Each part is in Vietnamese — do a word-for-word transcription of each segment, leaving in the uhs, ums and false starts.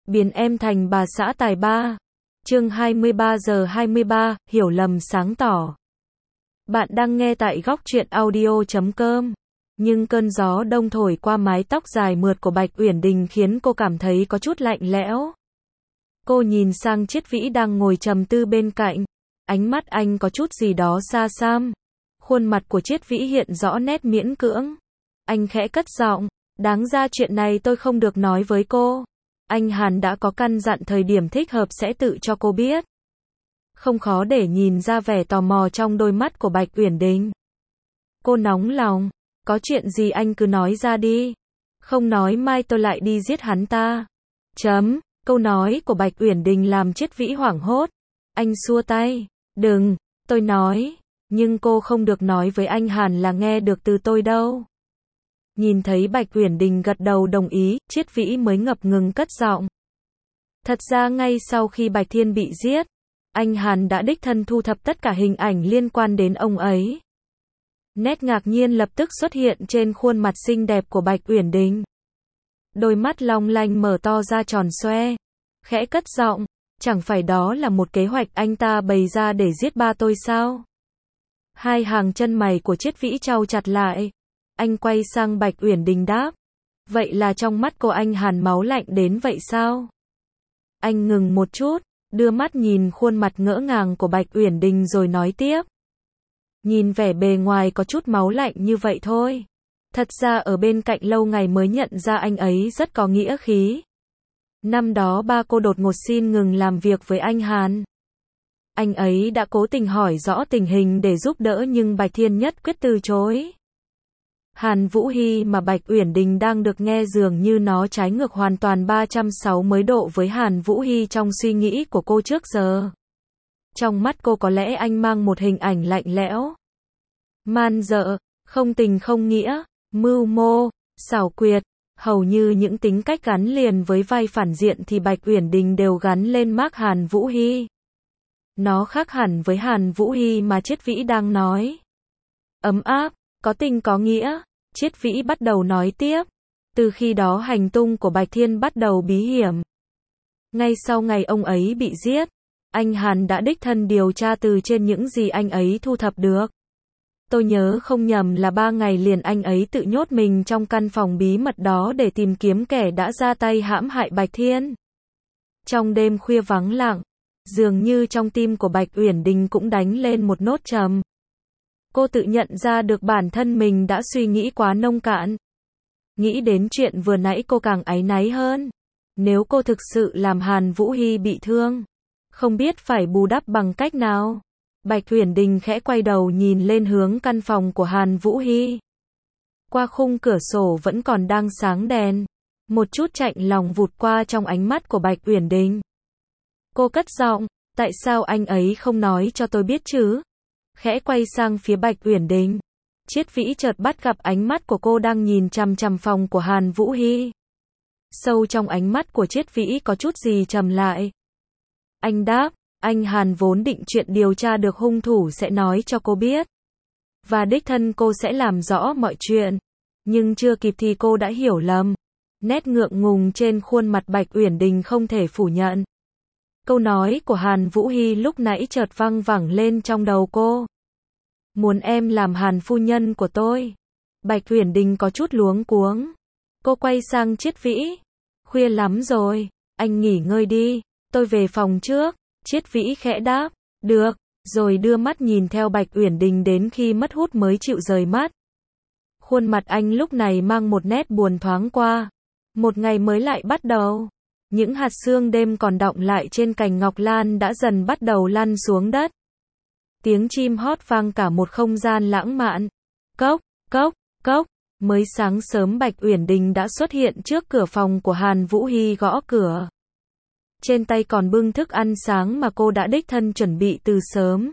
Biến em thành bà xã tài ba. Chương hai mươi ba giờ hai mươi ba, hiểu lầm sáng tỏ. Bạn đang nghe tại góc truyện audio chấm com. Nhưng cơn gió đông thổi qua mái tóc dài mượt của Bạch Uyển Đình khiến cô cảm thấy có chút lạnh lẽo. Cô nhìn sang Triết Vĩ đang ngồi trầm tư bên cạnh. Ánh mắt anh có chút gì đó xa xăm. Khuôn mặt của Triết Vĩ hiện rõ nét miễn cưỡng. Anh khẽ cất giọng, đáng ra chuyện này tôi không được nói với cô. Anh Hàn đã có căn dặn thời điểm thích hợp sẽ tự cho cô biết. Không khó để nhìn ra vẻ tò mò trong đôi mắt của Bạch Uyển Đình. Cô nóng lòng, có chuyện gì anh cứ nói ra đi. Không nói mai tôi lại đi giết hắn ta. Chấm, câu nói của Bạch Uyển Đình làm Triết Vĩ hoảng hốt. Anh xua tay, đừng, tôi nói, nhưng cô không được nói với anh Hàn là nghe được từ tôi đâu. Nhìn thấy Bạch Uyển Đình gật đầu đồng ý, Triết Vĩ mới ngập ngừng cất giọng. Thật ra ngay sau khi Bạch Thiên bị giết, anh Hàn đã đích thân thu thập tất cả hình ảnh liên quan đến ông ấy. Nét ngạc nhiên lập tức xuất hiện trên khuôn mặt xinh đẹp của Bạch Uyển Đình. Đôi mắt long lanh mở to ra tròn xoe. Khẽ cất giọng, chẳng phải đó là một kế hoạch anh ta bày ra để giết ba tôi sao? Hai hàng chân mày của Triết Vĩ chau chặt lại. Anh quay sang Bạch Uyển Đình đáp. Vậy là trong mắt cô anh Hàn máu lạnh đến vậy sao? Anh ngừng một chút, đưa mắt nhìn khuôn mặt ngỡ ngàng của Bạch Uyển Đình rồi nói tiếp. Nhìn vẻ bề ngoài có chút máu lạnh như vậy thôi. Thật ra ở bên cạnh lâu ngày mới nhận ra anh ấy rất có nghĩa khí. Năm đó ba cô đột ngột xin ngừng làm việc với anh Hàn. Anh ấy đã cố tình hỏi rõ tình hình để giúp đỡ nhưng Bạch Thiên nhất quyết từ chối. Hàn Vũ Hy mà Bạch Uyển Đình đang được nghe dường như nó trái ngược hoàn toàn ba trăm sáu mươi độ với Hàn Vũ Hy trong suy nghĩ của cô trước giờ. Trong mắt cô có lẽ anh mang một hình ảnh lạnh lẽo, man dợ, không tình không nghĩa, mưu mô, xảo quyệt, hầu như những tính cách gắn liền với vai phản diện thì Bạch Uyển Đình đều gắn lên mác Hàn Vũ Hy. Nó khác hẳn với Hàn Vũ Hy mà Triết Vĩ đang nói. Ấm áp, có tình có nghĩa, Triết Vĩ bắt đầu nói tiếp. Từ khi đó hành tung của Bạch Thiên bắt đầu bí hiểm. Ngay sau ngày ông ấy bị giết, anh Hàn đã đích thân điều tra từ trên những gì anh ấy thu thập được. Tôi nhớ không nhầm là ba ngày liền anh ấy tự nhốt mình trong căn phòng bí mật đó để tìm kiếm kẻ đã ra tay hãm hại Bạch Thiên. Trong đêm khuya vắng lặng, dường như trong tim của Bạch Uyển Đình cũng đánh lên một nốt trầm. Cô tự nhận ra được bản thân mình đã suy nghĩ quá nông cạn. Nghĩ đến chuyện vừa nãy cô càng áy náy hơn. Nếu cô thực sự làm Hàn Vũ Hy bị thương, không biết phải bù đắp bằng cách nào. Bạch Uyển Đình khẽ quay đầu nhìn lên hướng căn phòng của Hàn Vũ Hy. Qua khung cửa sổ vẫn còn đang sáng đèn. Một chút chạnh lòng vụt qua trong ánh mắt của Bạch Uyển Đình. Cô cất giọng, tại sao anh ấy không nói cho tôi biết chứ? Khẽ quay sang phía Bạch Uyển Đình. Triết Vĩ chợt bắt gặp ánh mắt của cô đang nhìn chằm chằm phòng của Hàn Vũ Hy. Sâu trong ánh mắt của Triết Vĩ có chút gì trầm lại. Anh đáp, anh Hàn vốn định chuyện điều tra được hung thủ sẽ nói cho cô biết. Và đích thân cô sẽ làm rõ mọi chuyện. Nhưng chưa kịp thì cô đã hiểu lầm. Nét ngượng ngùng trên khuôn mặt Bạch Uyển Đình không thể phủ nhận. Câu nói của Hàn Vũ Hy lúc nãy chợt văng vẳng lên trong đầu cô. Muốn em làm Hàn phu nhân của tôi. Bạch Uyển Đình có chút luống cuống. Cô quay sang Triết Vĩ. Khuya lắm rồi, anh nghỉ ngơi đi, tôi về phòng trước. Triết Vĩ khẽ đáp, được, rồi đưa mắt nhìn theo Bạch Uyển Đình đến khi mất hút mới chịu rời mắt. Khuôn mặt anh lúc này mang một nét buồn thoáng qua. Một ngày mới lại bắt đầu. Những hạt sương đêm còn đọng lại trên cành ngọc lan đã dần bắt đầu lăn xuống đất. Tiếng chim hót vang cả một không gian lãng mạn. Cốc, cốc, cốc. Mới sáng sớm Bạch Uyển Đình đã xuất hiện trước cửa phòng của Hàn Vũ Hy gõ cửa. Trên tay còn bưng thức ăn sáng mà cô đã đích thân chuẩn bị từ sớm.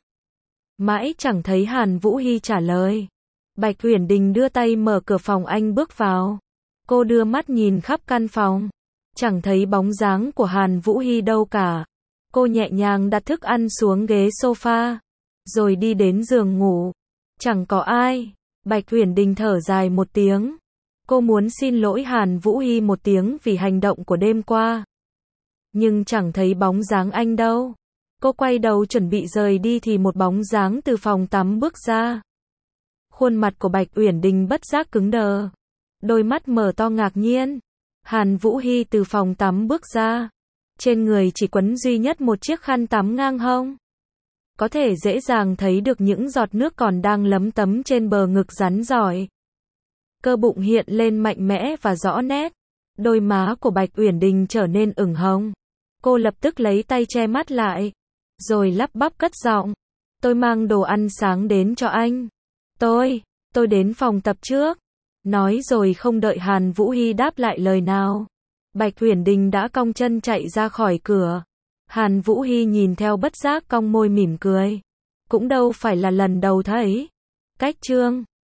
Mãi chẳng thấy Hàn Vũ Hy trả lời. Bạch Uyển Đình đưa tay mở cửa phòng anh bước vào. Cô đưa mắt nhìn khắp căn phòng. Chẳng thấy bóng dáng của Hàn Vũ Hy đâu cả. Cô nhẹ nhàng đặt thức ăn xuống ghế sofa. Rồi đi đến giường ngủ. Chẳng có ai. Bạch Uyển Đình thở dài một tiếng. Cô muốn xin lỗi Hàn Vũ Hy một tiếng vì hành động của đêm qua. nhưng chẳng thấy bóng dáng anh đâu. Cô quay đầu chuẩn bị rời đi thì một bóng dáng từ phòng tắm bước ra. Khuôn mặt của Bạch Uyển Đình bất giác cứng đờ. Đôi mắt mở to ngạc nhiên. Hàn Vũ Hy từ phòng tắm bước ra. Trên người chỉ quấn duy nhất một chiếc khăn tắm ngang hông. Có thể dễ dàng thấy được những giọt nước còn đang lấm tấm trên bờ ngực rắn giỏi. Cơ bụng hiện lên mạnh mẽ và rõ nét. Đôi má của Bạch Uyển Đình trở nên ửng hồng. Cô lập tức lấy tay che mắt lại. Rồi lắp bắp cất giọng. Tôi mang đồ ăn sáng đến cho anh. Tôi, tôi đến phòng tập trước. Nói rồi không đợi Hàn Vũ Hy đáp lại lời nào. Bạch Uyển Đình đã cong chân chạy ra khỏi cửa. Hàn Vũ Hy nhìn theo bất giác cong môi mỉm cười. Cũng đâu phải là lần đầu thấy. Cách chương